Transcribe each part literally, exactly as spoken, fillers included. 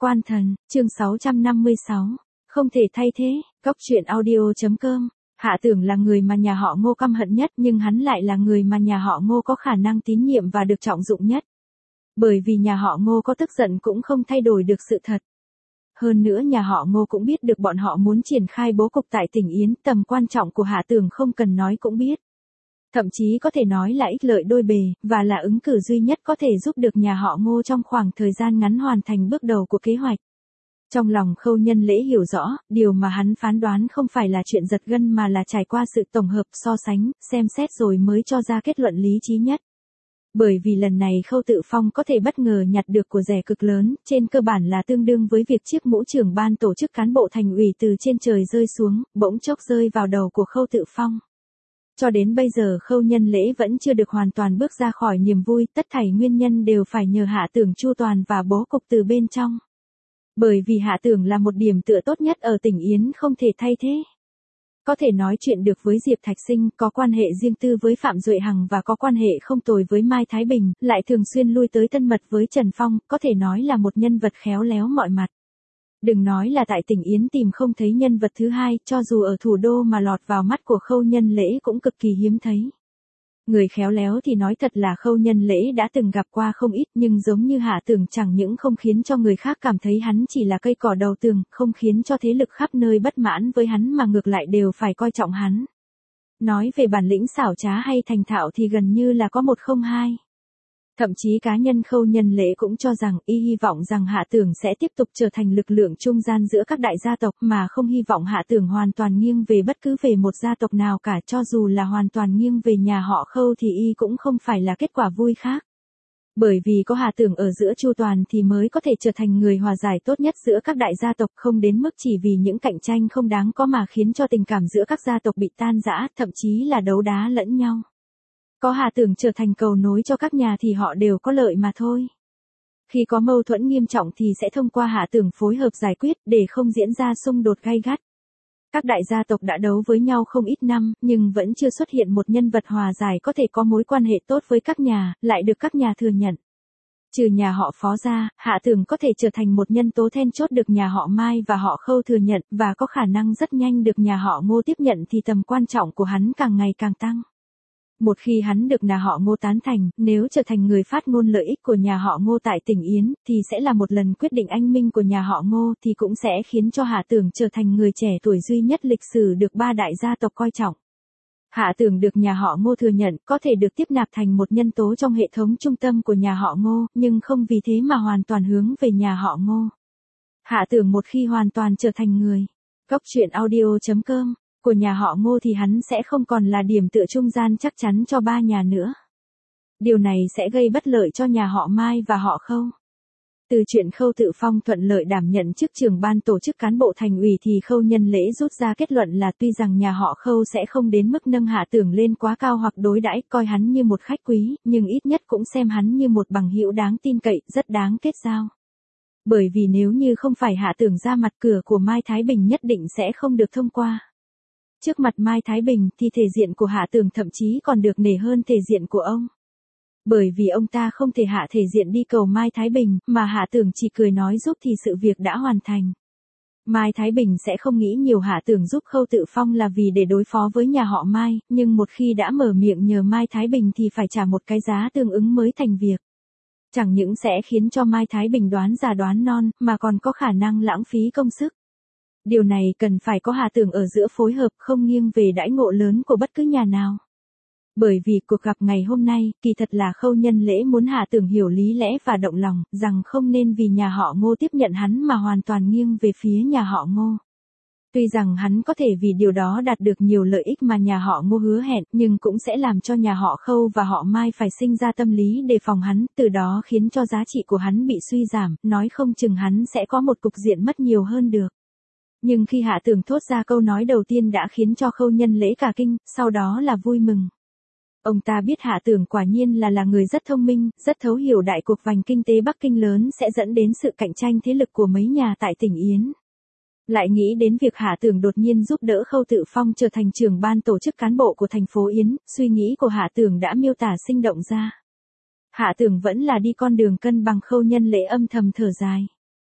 Quan Thần, chương sáu trăm năm mươi sáu. Không thể thay thế, Cốc truyện audio.com. Hạ Tưởng là người mà nhà họ Ngô căm hận nhất, nhưng hắn lại là người mà nhà họ Ngô có khả năng tín nhiệm và được trọng dụng nhất. Bởi vì nhà họ Ngô có tức giận cũng không thay đổi được sự thật. Hơn nữa nhà họ Ngô cũng biết được bọn họ muốn triển khai bố cục tại tỉnh Yến, tầm quan trọng của Hạ Tưởng không cần nói cũng biết. Thậm chí có thể nói là ích lợi đôi bề, và là ứng cử duy nhất có thể giúp được nhà họ Ngô trong khoảng thời gian ngắn hoàn thành bước đầu của kế hoạch. Trong lòng Khâu Nhân Lễ hiểu rõ, điều mà hắn phán đoán không phải là chuyện giật gân mà là trải qua sự tổng hợp, so sánh, xem xét rồi mới cho ra kết luận lý trí nhất. Bởi vì lần này Khâu Tự Phong có thể bất ngờ nhặt được của rẻ cực lớn, trên cơ bản là tương đương với việc chiếc mũ trưởng ban tổ chức cán bộ thành ủy từ trên trời rơi xuống, bỗng chốc rơi vào đầu của Khâu Tự Phong. Cho đến bây giờ Khâu Nhân Lễ vẫn chưa được hoàn toàn bước ra khỏi niềm vui, tất thảy nguyên nhân đều phải nhờ Hạ Tưởng chu toàn và bố cục từ bên trong. Bởi vì Hạ Tưởng là một điểm tựa tốt nhất ở tỉnh Yến không thể thay thế. Có thể nói chuyện được với Diệp Thạch Sinh, có quan hệ riêng tư với Phạm Duệ Hằng và có quan hệ không tồi với Mai Thái Bình, lại thường xuyên lui tới thân mật với Trần Phong, có thể nói là một nhân vật khéo léo mọi mặt. Đừng nói là tại tỉnh Yến tìm không thấy nhân vật thứ hai, cho dù ở thủ đô mà lọt vào mắt của Khâu Nhân Lễ cũng cực kỳ hiếm thấy. Người khéo léo thì nói thật là Khâu Nhân Lễ đã từng gặp qua không ít, nhưng giống như Hạ Tưởng chẳng những không khiến cho người khác cảm thấy hắn chỉ là cây cỏ đầu tường, không khiến cho thế lực khắp nơi bất mãn với hắn mà ngược lại đều phải coi trọng hắn. Nói về bản lĩnh xảo trá hay thành thạo thì gần như là có một không hai. Thậm chí cá nhân Khâu Nhân Lễ cũng cho rằng y hy vọng rằng Hạ Tưởng sẽ tiếp tục trở thành lực lượng trung gian giữa các đại gia tộc, mà không hy vọng Hạ Tưởng hoàn toàn nghiêng về bất cứ về một gia tộc nào cả, cho dù là hoàn toàn nghiêng về nhà họ Khâu thì y cũng không phải là kết quả vui khác. Bởi vì có Hạ Tưởng ở giữa chu toàn thì mới có thể trở thành người hòa giải tốt nhất giữa các đại gia tộc, không đến mức chỉ vì những cạnh tranh không đáng có mà khiến cho tình cảm giữa các gia tộc bị tan rã, thậm chí là đấu đá lẫn nhau. Có Hạ Tưởng trở thành cầu nối cho các nhà thì họ đều có lợi mà thôi. Khi có mâu thuẫn nghiêm trọng thì sẽ thông qua Hạ Tưởng phối hợp giải quyết để không diễn ra xung đột gay gắt. Các đại gia tộc đã đấu với nhau không ít năm, nhưng vẫn chưa xuất hiện một nhân vật hòa giải có thể có mối quan hệ tốt với các nhà, lại được các nhà thừa nhận. Trừ nhà họ Phó ra, Hạ Tưởng có thể trở thành một nhân tố then chốt được nhà họ Mai và họ Khâu thừa nhận, và có khả năng rất nhanh được nhà họ Ngô tiếp nhận thì tầm quan trọng của hắn càng ngày càng tăng. Một khi hắn được nhà họ Ngô tán thành, nếu trở thành người phát ngôn lợi ích của nhà họ Ngô tại tỉnh Yến, thì sẽ là một lần quyết định anh minh của nhà họ Ngô, thì cũng sẽ khiến cho Hạ Tưởng trở thành người trẻ tuổi duy nhất lịch sử được ba đại gia tộc coi trọng. Hạ Tưởng được nhà họ Ngô thừa nhận, có thể được tiếp nạp thành một nhân tố trong hệ thống trung tâm của nhà họ Ngô, nhưng không vì thế mà hoàn toàn hướng về nhà họ Ngô. Hạ Tưởng một khi hoàn toàn trở thành người Cốc truyện audio.com của nhà họ Ngô thì hắn sẽ không còn là điểm tựa trung gian chắc chắn cho ba nhà nữa. Điều này sẽ gây bất lợi cho nhà họ Mai và họ Khâu. Từ chuyện Khâu Tự Phong thuận lợi đảm nhận chức trưởng ban tổ chức cán bộ thành ủy thì Khâu Nhân Lễ rút ra kết luận là tuy rằng nhà họ Khâu sẽ không đến mức nâng Hạ Tưởng lên quá cao hoặc đối đãi coi hắn như một khách quý, nhưng ít nhất cũng xem hắn như một bằng hữu đáng tin cậy, rất đáng kết giao. Bởi vì nếu như không phải Hạ Tưởng ra mặt, cửa của Mai Thái Bình nhất định sẽ không được thông qua. Trước mặt Mai Thái Bình thì thể diện của Hạ Tưởng thậm chí còn được nể hơn thể diện của ông. Bởi vì ông ta không thể hạ thể diện đi cầu Mai Thái Bình, mà Hạ Tưởng chỉ cười nói giúp thì sự việc đã hoàn thành. Mai Thái Bình sẽ không nghĩ nhiều Hạ Tưởng giúp Khâu Tự Phong là vì để đối phó với nhà họ Mai, nhưng một khi đã mở miệng nhờ Mai Thái Bình thì phải trả một cái giá tương ứng mới thành việc. Chẳng những sẽ khiến cho Mai Thái Bình đoán già đoán non, mà còn có khả năng lãng phí công sức. Điều này cần phải có Hạ Tưởng ở giữa phối hợp, không nghiêng về đãi ngộ lớn của bất cứ nhà nào. Bởi vì cuộc gặp ngày hôm nay, kỳ thật là Khâu Nhân Lễ muốn Hạ Tưởng hiểu lý lẽ và động lòng, rằng không nên vì nhà họ Ngô tiếp nhận hắn mà hoàn toàn nghiêng về phía nhà họ Ngô. Tuy rằng hắn có thể vì điều đó đạt được nhiều lợi ích mà nhà họ Ngô hứa hẹn, nhưng cũng sẽ làm cho nhà họ Khâu và họ Mai phải sinh ra tâm lý đề phòng hắn, từ đó khiến cho giá trị của hắn bị suy giảm, nói không chừng hắn sẽ có một cục diện mất nhiều hơn được. Nhưng khi Hạ Tưởng thốt ra câu nói đầu tiên đã khiến cho Khâu Nhân Lễ cả kinh, sau đó là vui mừng. Ông ta biết Hạ Tưởng quả nhiên là là người rất thông minh, rất thấu hiểu đại cuộc vành kinh tế Bắc Kinh lớn sẽ dẫn đến sự cạnh tranh thế lực của mấy nhà tại tỉnh Yến. Lại nghĩ đến việc Hạ Tưởng đột nhiên giúp đỡ Khâu Tự Phong trở thành trưởng ban tổ chức cán bộ của thành phố Yến, suy nghĩ của Hạ Tưởng đã miêu tả sinh động ra. Hạ Tưởng vẫn là đi con đường cân bằng. Khâu Nhân Lễ âm thầm thở dài.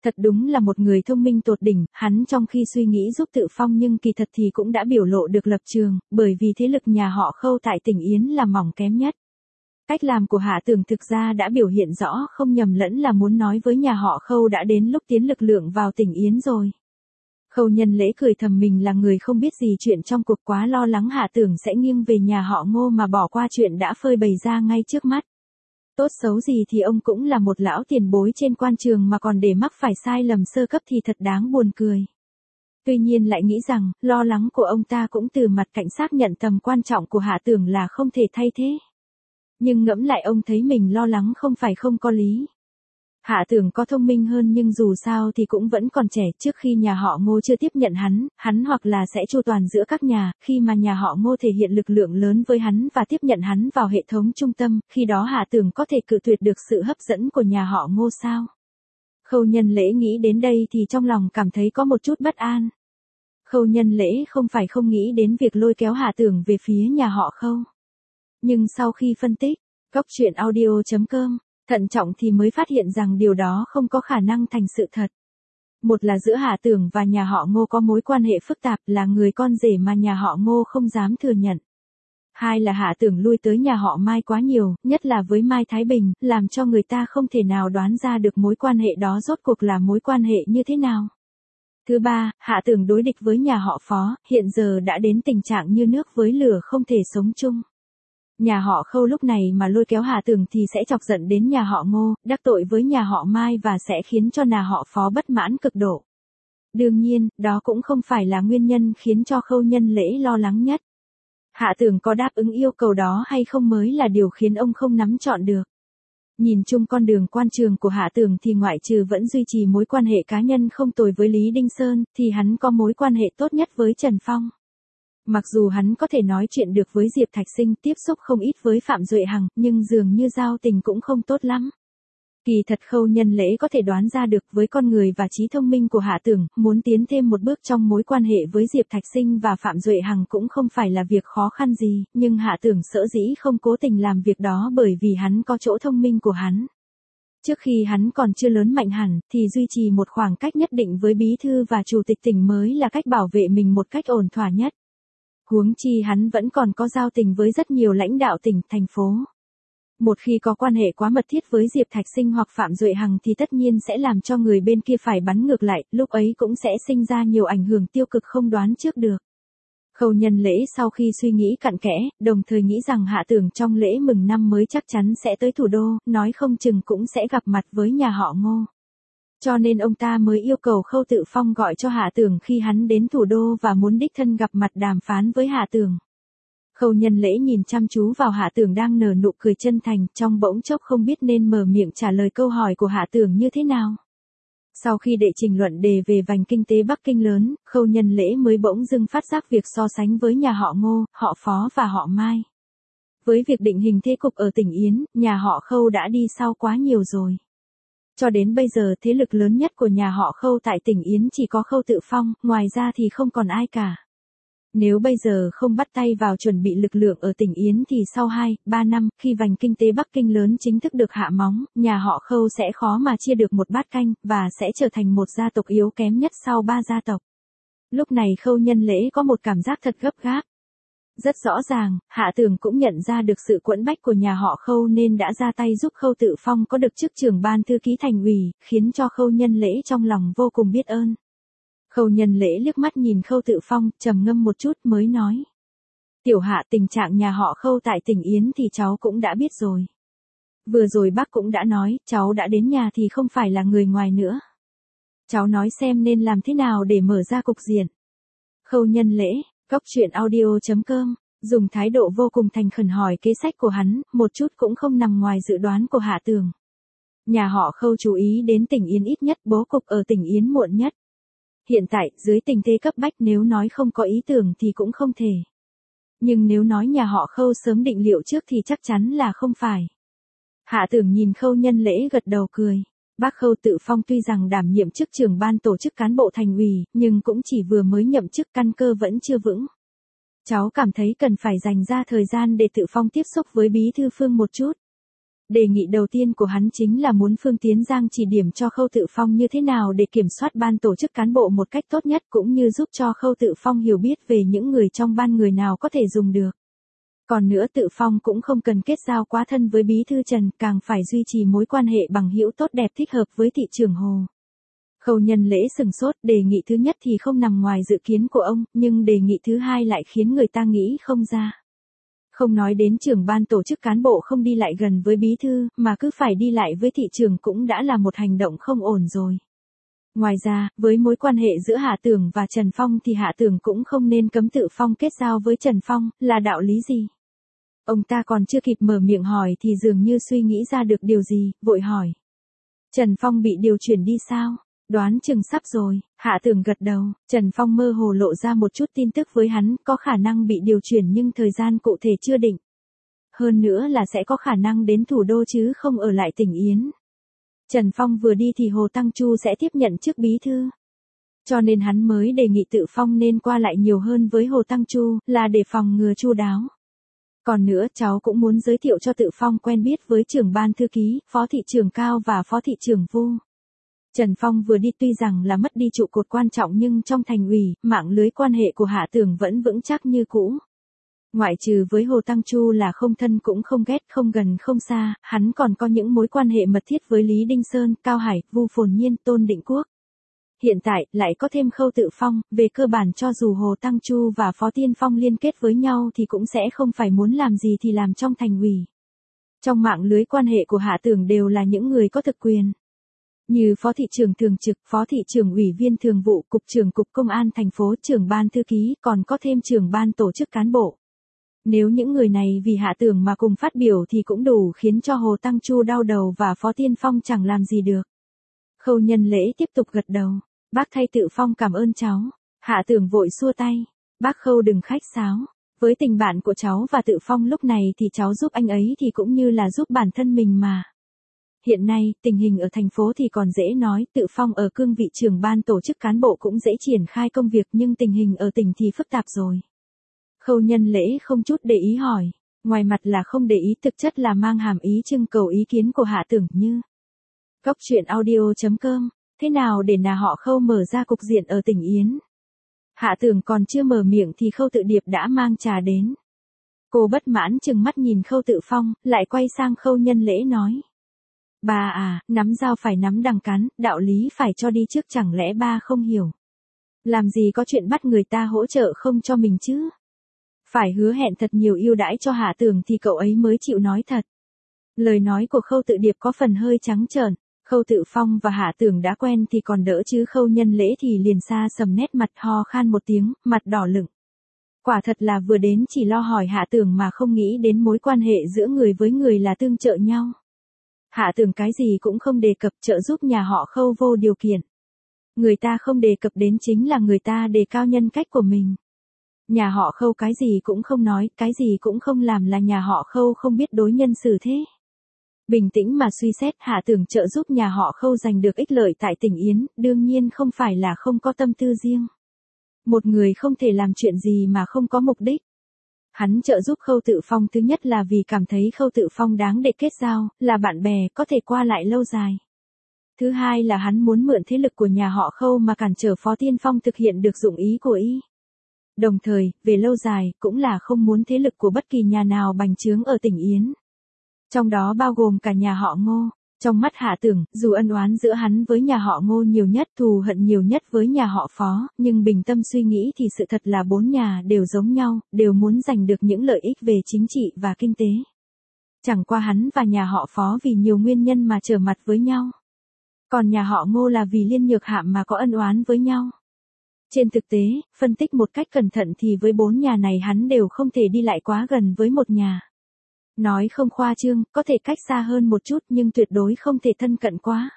Thật đúng là một người thông minh tột đỉnh, hắn trong khi suy nghĩ giúp Tự Phong nhưng kỳ thật thì cũng đã biểu lộ được lập trường, bởi vì thế lực nhà họ Khâu tại tỉnh Yến là mỏng kém nhất. Cách làm của Hạ Tưởng thực ra đã biểu hiện rõ không nhầm lẫn là muốn nói với nhà họ Khâu đã đến lúc tiến lực lượng vào tỉnh Yến rồi. Khâu Nhân Lễ cười thầm mình là người không biết gì chuyện trong cuộc, quá lo lắng Hạ Tưởng sẽ nghiêng về nhà họ Ngô mà bỏ qua chuyện đã phơi bày ra ngay trước mắt. Tốt xấu gì thì ông cũng là một lão tiền bối trên quan trường mà còn để mắc phải sai lầm sơ cấp thì thật đáng buồn cười. Tuy nhiên lại nghĩ rằng, lo lắng của ông ta cũng từ mặt cạnh xác nhận tầm quan trọng của Hạ Tưởng là không thể thay thế. Nhưng ngẫm lại ông thấy mình lo lắng không phải không có lý. Hạ Tưởng có thông minh hơn nhưng dù sao thì cũng vẫn còn trẻ, trước khi nhà họ Ngô chưa tiếp nhận hắn, hắn hoặc là sẽ chu toàn giữa các nhà, khi mà nhà họ Ngô thể hiện lực lượng lớn với hắn và tiếp nhận hắn vào hệ thống trung tâm, khi đó Hạ Tưởng có thể cự tuyệt được sự hấp dẫn của nhà họ Ngô sao? Khâu Nhân Lễ nghĩ đến đây thì trong lòng cảm thấy có một chút bất an. Khâu Nhân Lễ không phải không nghĩ đến việc lôi kéo Hạ Tưởng về phía nhà họ Khâu. Nhưng sau khi phân tích, Cóc Truyện Audio chấm com, thận trọng thì mới phát hiện rằng điều đó không có khả năng thành sự thật. Một là giữa Hạ Tưởng và nhà họ Ngô có mối quan hệ phức tạp, là người con rể mà nhà họ Ngô không dám thừa nhận. Hai là Hạ Tưởng lui tới nhà họ Mai quá nhiều, nhất là với Mai Thái Bình, làm cho người ta không thể nào đoán ra được mối quan hệ đó rốt cuộc là mối quan hệ như thế nào. Thứ ba, Hạ Tưởng đối địch với nhà họ Phó, hiện giờ đã đến tình trạng như nước với lửa không thể sống chung. Nhà họ Khâu lúc này mà lôi kéo Hạ Tưởng thì sẽ chọc giận đến nhà họ Ngô, đắc tội với nhà họ Mai và sẽ khiến cho nhà họ Phó bất mãn cực độ. Đương nhiên, đó cũng không phải là nguyên nhân khiến cho Khâu Nhân Lễ lo lắng nhất. Hạ Tưởng có đáp ứng yêu cầu đó hay không mới là điều khiến ông không nắm chọn được. Nhìn chung con đường quan trường của Hạ Tưởng thì ngoại trừ vẫn duy trì mối quan hệ cá nhân không tồi với Lý Đinh Sơn, thì hắn có mối quan hệ tốt nhất với Trần Phong. Mặc dù hắn có thể nói chuyện được với Diệp Thạch Sinh, tiếp xúc không ít với Phạm Duệ Hằng, nhưng dường như giao tình cũng không tốt lắm. Kỳ thật Khâu Nhân Lễ có thể đoán ra được với con người và trí thông minh của Hạ Tưởng, muốn tiến thêm một bước trong mối quan hệ với Diệp Thạch Sinh và Phạm Duệ Hằng cũng không phải là việc khó khăn gì, nhưng Hạ Tưởng sở dĩ không cố tình làm việc đó bởi vì hắn có chỗ thông minh của hắn. Trước khi hắn còn chưa lớn mạnh hẳn, thì duy trì một khoảng cách nhất định với bí thư và chủ tịch tỉnh mới là cách bảo vệ mình một cách ổn thỏa nhất. Huống chi hắn vẫn còn có giao tình với rất nhiều lãnh đạo tỉnh, thành phố. Một khi có quan hệ quá mật thiết với Diệp Thạch Sinh hoặc Phạm Duệ Hằng thì tất nhiên sẽ làm cho người bên kia phải bắn ngược lại, lúc ấy cũng sẽ sinh ra nhiều ảnh hưởng tiêu cực không đoán trước được. Khâu Nhân Lễ sau khi suy nghĩ cặn kẽ, đồng thời nghĩ rằng Hạ Tưởng trong lễ mừng năm mới chắc chắn sẽ tới thủ đô, nói không chừng cũng sẽ gặp mặt với nhà họ Ngô. Cho nên ông ta mới yêu cầu Khâu Tự Phong gọi cho Hạ Tưởng khi hắn đến thủ đô và muốn đích thân gặp mặt đàm phán với Hạ Tưởng. Khâu Nhân Lễ nhìn chăm chú vào Hạ Tưởng đang nở nụ cười chân thành, trong bỗng chốc không biết nên mở miệng trả lời câu hỏi của Hạ Tưởng như thế nào. Sau khi đệ trình luận đề về vành kinh tế Bắc Kinh lớn, Khâu Nhân Lễ mới bỗng dưng phát giác việc so sánh với nhà họ Ngô, họ Phó và họ Mai. Với việc định hình thế cục ở tỉnh Yến, nhà họ Khâu đã đi sau quá nhiều rồi. Cho đến bây giờ thế lực lớn nhất của nhà họ Khâu tại tỉnh Yến chỉ có Khâu Tự Phong, ngoài ra thì không còn ai cả. Nếu bây giờ không bắt tay vào chuẩn bị lực lượng ở tỉnh Yến thì sau hai, ba năm, khi vành kinh tế Bắc Kinh lớn chính thức được hạ móng, nhà họ Khâu sẽ khó mà chia được một bát canh, và sẽ trở thành một gia tộc yếu kém nhất sau ba gia tộc. Lúc này Khâu Nhân Lễ có một cảm giác thật gấp gáp. Rất rõ ràng, Hạ Tưởng cũng nhận ra được sự quẫn bách của nhà họ Khâu nên đã ra tay giúp Khâu Tự Phong có được chức trưởng ban thư ký thành ủy, khiến cho Khâu Nhân Lễ trong lòng vô cùng biết ơn. Khâu Nhân Lễ liếc mắt nhìn Khâu Tự Phong, trầm ngâm một chút mới nói. Tiểu Hạ, tình trạng nhà họ Khâu tại tỉnh Yến thì cháu cũng đã biết rồi. Vừa rồi bác cũng đã nói, cháu đã đến nhà thì không phải là người ngoài nữa. Cháu nói xem nên làm thế nào để mở ra cục diện. Khâu Nhân Lễ, Cóc Truyện Audio chấm com, dùng thái độ vô cùng thành khẩn hỏi kế sách của hắn, một chút cũng không nằm ngoài dự đoán của Hạ Tưởng. Nhà họ Khâu chú ý đến tỉnh Yến ít nhất, bố cục ở tỉnh Yến muộn nhất. Hiện tại, dưới tình thế cấp bách nếu nói không có ý tưởng thì cũng không thể. Nhưng nếu nói nhà họ Khâu sớm định liệu trước thì chắc chắn là không phải. Hạ Tưởng nhìn Khâu Nhân Lễ gật đầu cười. Bác Khâu Tự Phong tuy rằng đảm nhiệm chức trưởng ban tổ chức cán bộ thành ủy, nhưng cũng chỉ vừa mới nhậm chức, căn cơ vẫn chưa vững. Cháu cảm thấy cần phải dành ra thời gian để Tự Phong tiếp xúc với bí thư Phương một chút. Đề nghị đầu tiên của hắn chính là muốn Phương Tiến Giang chỉ điểm cho Khâu Tự Phong như thế nào để kiểm soát ban tổ chức cán bộ một cách tốt nhất, cũng như giúp cho Khâu Tự Phong hiểu biết về những người trong ban người nào có thể dùng được. Còn nữa, Tự Phong cũng không cần kết giao quá thân với bí thư Trần, càng phải duy trì mối quan hệ bằng hữu tốt đẹp thích hợp với thị trưởng Hồ. Khâu Nhân Lễ sừng sốt, đề nghị thứ nhất thì không nằm ngoài dự kiến của ông, nhưng đề nghị thứ hai lại khiến người ta nghĩ không ra. Không nói đến trưởng ban tổ chức cán bộ không đi lại gần với bí thư, mà cứ phải đi lại với thị trưởng cũng đã là một hành động không ổn rồi. Ngoài ra, với mối quan hệ giữa Hạ Tưởng và Trần Phong thì Hạ Tưởng cũng không nên cấm Tự Phong kết giao với Trần Phong, là đạo lý gì? Ông ta còn chưa kịp mở miệng hỏi thì dường như suy nghĩ ra được điều gì, vội hỏi. Trần Phong bị điều chuyển đi sao? Đoán chừng sắp rồi, Hạ Tưởng gật đầu. Trần Phong mơ hồ lộ ra một chút tin tức với hắn, có khả năng bị điều chuyển nhưng thời gian cụ thể chưa định. Hơn nữa là sẽ có khả năng đến thủ đô chứ không ở lại tỉnh Yến. Trần Phong vừa đi thì Hồ Tăng Chu sẽ tiếp nhận chức bí thư. Cho nên hắn mới đề nghị Tự Phong nên qua lại nhiều hơn với Hồ Tăng Chu, là để phòng ngừa chu đáo. Còn nữa, cháu cũng muốn giới thiệu cho Tự Phong quen biết với trưởng ban thư ký, phó thị trưởng Cao và phó thị trưởng Vu. Trần Phong vừa đi tuy rằng là mất đi trụ cột quan trọng nhưng trong thành ủy, mạng lưới quan hệ của Hạ Tưởng vẫn vững chắc như cũ. Ngoại trừ với Hồ Tăng Chu là không thân cũng không ghét, không gần không xa, hắn còn có những mối quan hệ mật thiết với Lý Đinh Sơn, Cao Hải, Vu Phồn Nhiên, Tôn Định Quốc. Hiện tại, lại có thêm Khâu Tự Phong, về cơ bản cho dù Hồ Tăng Chu và Phó Tiên Phong liên kết với nhau thì cũng sẽ không phải muốn làm gì thì làm trong thành ủy. Trong mạng lưới quan hệ của Hạ Tưởng đều là những người có thực quyền. Như Phó thị trưởng thường trực, Phó thị trưởng ủy viên thường vụ, Cục trưởng Cục Công an thành phố, trưởng ban thư ký, còn có thêm trưởng ban tổ chức cán bộ. Nếu những người này vì Hạ Tưởng mà cùng phát biểu thì cũng đủ khiến cho Hồ Tăng Chu đau đầu và Phó Tiên Phong chẳng làm gì được. Khâu Nhân Lễ tiếp tục gật đầu. Bác thay Tự Phong cảm ơn cháu. Hạ Tưởng vội xua tay. Bác Khâu đừng khách sáo. Với tình bạn của cháu và Tự Phong lúc này thì cháu giúp anh ấy thì cũng như là giúp bản thân mình mà. Hiện nay, tình hình ở thành phố thì còn dễ nói, Tự Phong ở cương vị trưởng ban tổ chức cán bộ cũng dễ triển khai công việc nhưng tình hình ở tỉnh thì phức tạp rồi. Khâu Nhân Lễ không chút để ý hỏi. Ngoài mặt là không để ý, thực chất là mang hàm ý trưng cầu ý kiến của Hạ Tưởng như. Góc truyện audio chấm com. Thế nào để nhà họ Khâu mở ra cục diện ở tỉnh Yến? Hạ Tưởng còn chưa mở miệng thì Khâu Tự Điệp đã mang trà đến. Cô bất mãn chừng mắt nhìn Khâu Tự Phong, lại quay sang Khâu Nhân Lễ nói. Ba à, nắm dao phải nắm đằng cắn, đạo lý phải cho đi trước, chẳng lẽ ba không hiểu? Làm gì có chuyện bắt người ta hỗ trợ không cho mình chứ? Phải hứa hẹn thật nhiều ưu đãi cho Hạ Tưởng thì cậu ấy mới chịu nói thật. Lời nói của Khâu Tự Điệp có phần hơi trắng trợn. Khâu Tự Phong và Hạ Tưởng đã quen thì còn đỡ chứ Khâu Nhân Lễ thì liền xa sầm nét mặt, ho khan một tiếng, mặt đỏ lửng. Quả thật là vừa đến chỉ lo hỏi Hạ Tưởng mà không nghĩ đến mối quan hệ giữa người với người là tương trợ nhau. Hạ Tưởng cái gì cũng không đề cập, trợ giúp nhà họ Khâu vô điều kiện. Người ta không đề cập đến chính là người ta đề cao nhân cách của mình. Nhà họ Khâu cái gì cũng không nói, cái gì cũng không làm là nhà họ Khâu không biết đối nhân xử thế. Bình tĩnh mà suy xét, Hạ Tưởng trợ giúp nhà họ Khâu giành được ích lợi tại tỉnh Yến, đương nhiên không phải là không có tâm tư riêng. Một người không thể làm chuyện gì mà không có mục đích. Hắn trợ giúp Khâu Tự Phong thứ nhất là vì cảm thấy Khâu Tự Phong đáng để kết giao, là bạn bè, có thể qua lại lâu dài. Thứ hai là hắn muốn mượn thế lực của nhà họ Khâu mà cản trở Phó Tiên Phong thực hiện được dụng ý của y. Đồng thời, về lâu dài, cũng là không muốn thế lực của bất kỳ nhà nào bành trướng ở tỉnh Yến. Trong đó bao gồm cả nhà họ Ngô. Trong mắt Hạ Tưởng, dù ân oán giữa hắn với nhà họ Ngô nhiều nhất, thù hận nhiều nhất với nhà họ Phó, nhưng bình tâm suy nghĩ thì sự thật là bốn nhà đều giống nhau, đều muốn giành được những lợi ích về chính trị và kinh tế. Chẳng qua hắn và nhà họ Phó vì nhiều nguyên nhân mà trở mặt với nhau. Còn nhà họ Ngô là vì Liên Nhược Hạm mà có ân oán với nhau. Trên thực tế, phân tích một cách cẩn thận thì với bốn nhà này hắn đều không thể đi lại quá gần với một nhà. Nói không khoa trương, có thể cách xa hơn một chút nhưng tuyệt đối không thể thân cận quá.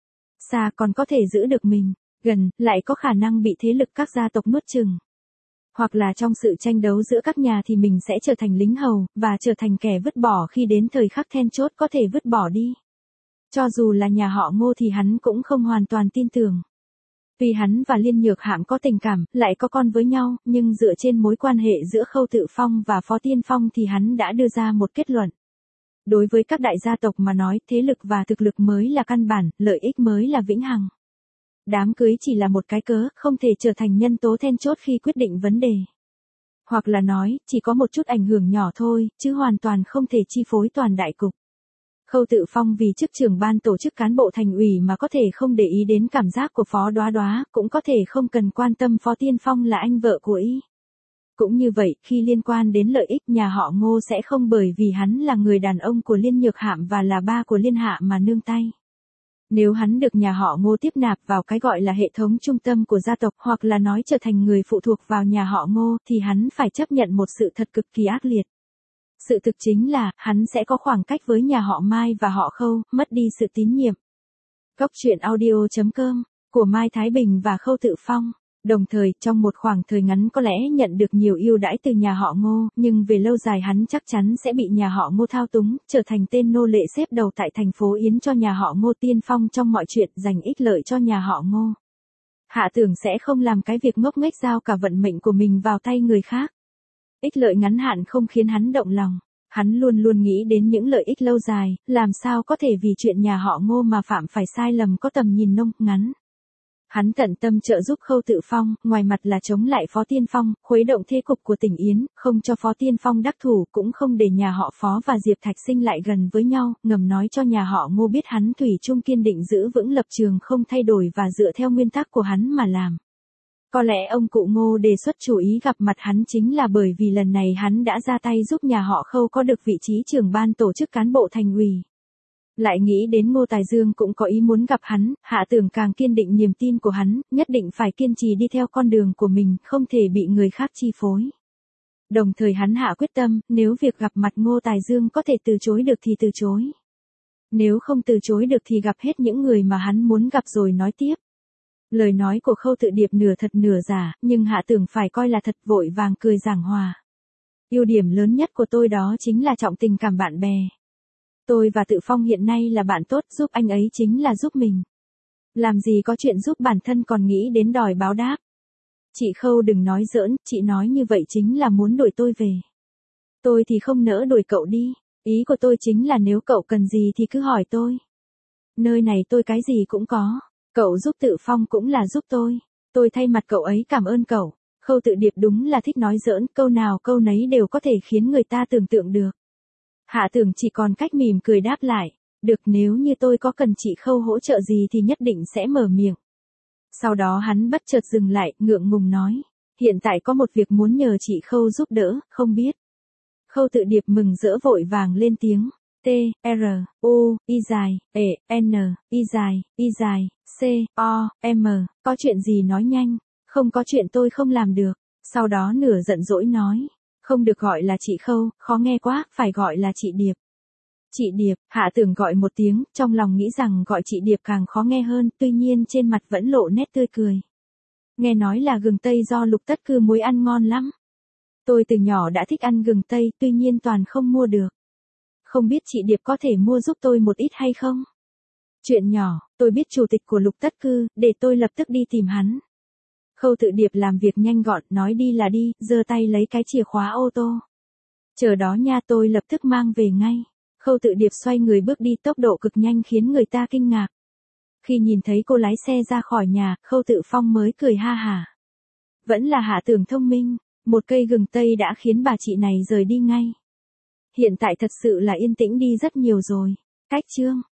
Xa còn có thể giữ được mình, gần, lại có khả năng bị thế lực các gia tộc nuốt chửng. Hoặc là trong sự tranh đấu giữa các nhà thì mình sẽ trở thành lính hầu, và trở thành kẻ vứt bỏ khi đến thời khắc then chốt có thể vứt bỏ đi. Cho dù là nhà họ Ngô thì hắn cũng không hoàn toàn tin tưởng. Vì hắn và Liên Nhược Hạm có tình cảm, lại có con với nhau, nhưng dựa trên mối quan hệ giữa Khâu Tự Phong và Phó Tiên Phong thì hắn đã đưa ra một kết luận. Đối với các đại gia tộc mà nói, thế lực và thực lực mới là căn bản, lợi ích mới là vĩnh hằng. Đám cưới chỉ là một cái cớ, không thể trở thành nhân tố then chốt khi quyết định vấn đề. Hoặc là nói, chỉ có một chút ảnh hưởng nhỏ thôi, chứ hoàn toàn không thể chi phối toàn đại cục. Khâu Tự Phong vì chức trưởng ban tổ chức cán bộ thành ủy mà có thể không để ý đến cảm giác của Phó Đoá Đoá, cũng có thể không cần quan tâm Phó Tiên Phong là anh vợ của y. Cũng như vậy, khi liên quan đến lợi ích, nhà họ Ngô sẽ không bởi vì hắn là người đàn ông của Liên Nhược Hạm và là ba của Liên Hạ mà nương tay. Nếu hắn được nhà họ Ngô tiếp nạp vào cái gọi là hệ thống trung tâm của gia tộc, hoặc là nói trở thành người phụ thuộc vào nhà họ Ngô, thì hắn phải chấp nhận một sự thật cực kỳ ác liệt. Sự thực chính là, hắn sẽ có khoảng cách với nhà họ Mai và họ Khâu, mất đi sự tín nhiệm. Góc truyện audio chấm com, của Mai Thái Bình và Khâu Tự Phong. Đồng thời, trong một khoảng thời ngắn có lẽ nhận được nhiều ưu đãi từ nhà họ Ngô, nhưng về lâu dài hắn chắc chắn sẽ bị nhà họ Ngô thao túng, trở thành tên nô lệ xếp đầu tại thành phố Yến cho nhà họ Ngô tiên phong trong mọi chuyện, giành ích lợi cho nhà họ Ngô. Hạ Tưởng sẽ không làm cái việc ngốc nghếch giao cả vận mệnh của mình vào tay người khác. Ích lợi ngắn hạn không khiến hắn động lòng. Hắn luôn luôn nghĩ đến những lợi ích lâu dài, làm sao có thể vì chuyện nhà họ Ngô mà phạm phải sai lầm có tầm nhìn nông ngắn. Hắn tận tâm trợ giúp Khâu Tự Phong, ngoài mặt là chống lại Phó Tiên Phong, khuấy động thế cục của tỉnh Yến, không cho Phó Tiên Phong đắc thủ, cũng không để nhà họ Phó và Diệp Thạch Sinh lại gần với nhau, ngầm nói cho nhà họ Ngô biết hắn thủy chung kiên định giữ vững lập trường không thay đổi và dựa theo nguyên tắc của hắn mà làm. Có lẽ ông cụ Ngô đề xuất chủ ý gặp mặt hắn chính là bởi vì lần này hắn đã ra tay giúp nhà họ Khâu có được vị trí trưởng ban tổ chức cán bộ thành ủy. Lại nghĩ đến Ngô Tài Dương cũng có ý muốn gặp hắn, Hạ Tưởng càng kiên định niềm tin của hắn, nhất định phải kiên trì đi theo con đường của mình, không thể bị người khác chi phối. Đồng thời hắn hạ quyết tâm, nếu việc gặp mặt Ngô Tài Dương có thể từ chối được thì từ chối. Nếu không từ chối được thì gặp hết những người mà hắn muốn gặp rồi nói tiếp. Lời nói của Khâu Tự Điệp nửa thật nửa giả, nhưng Hạ Tưởng phải coi là thật, vội vàng cười giảng hòa. Ưu điểm lớn nhất của tôi đó chính là trọng tình cảm bạn bè. Tôi và Tự Phong hiện nay là bạn tốt, giúp anh ấy chính là giúp mình. Làm gì có chuyện giúp bản thân còn nghĩ đến đòi báo đáp. Chị Khâu đừng nói giỡn, chị nói như vậy chính là muốn đuổi tôi về. Tôi thì không nỡ đuổi cậu đi, ý của tôi chính là nếu cậu cần gì thì cứ hỏi tôi. Nơi này tôi cái gì cũng có, cậu giúp Tự Phong cũng là giúp tôi. Tôi thay mặt cậu ấy cảm ơn cậu. Khâu Tự Điệp đúng là thích nói giỡn, câu nào câu nấy đều có thể khiến người ta tưởng tượng được. Hạ Tưởng chỉ còn cách mỉm cười đáp lại, được, nếu như tôi có cần chị Khâu hỗ trợ gì thì nhất định sẽ mở miệng. Sau đó hắn bất chợt dừng lại, ngượng ngùng nói, hiện tại có một việc muốn nhờ chị Khâu giúp đỡ, không biết. Khâu Tự Điệp mừng rỡ vội vàng lên tiếng, T, R, U, Y dài, E, N, Y dài, Y dài, C, O, M, có chuyện gì nói nhanh, không có chuyện tôi không làm được. Sau đó nửa giận dỗi nói, không được gọi là chị Khâu, khó nghe quá, phải gọi là chị Điệp. Chị Điệp, Hạ Tưởng gọi một tiếng, trong lòng nghĩ rằng gọi chị Điệp càng khó nghe hơn, tuy nhiên trên mặt vẫn lộ nét tươi cười. Nghe nói là gừng tây do Lục Tất Cư muối ăn ngon lắm. Tôi từ nhỏ đã thích ăn gừng tây, tuy nhiên toàn không mua được. Không biết chị Điệp có thể mua giúp tôi một ít hay không? Chuyện nhỏ, tôi biết chủ tịch của Lục Tất Cư, để tôi lập tức đi tìm hắn. Khâu Tự Điệp làm việc nhanh gọn, nói đi là đi, giơ tay lấy cái chìa khóa ô tô. Chờ đó nha, tôi lập tức mang về ngay. Khâu Tự Điệp xoay người bước đi, tốc độ cực nhanh khiến người ta kinh ngạc. Khi nhìn thấy cô lái xe ra khỏi nhà, Khâu Tự Phong mới cười ha hả. Vẫn là Hạ Tưởng thông minh, một cây gừng tây đã khiến bà chị này rời đi ngay. Hiện tại thật sự là yên tĩnh đi rất nhiều rồi. Cách chương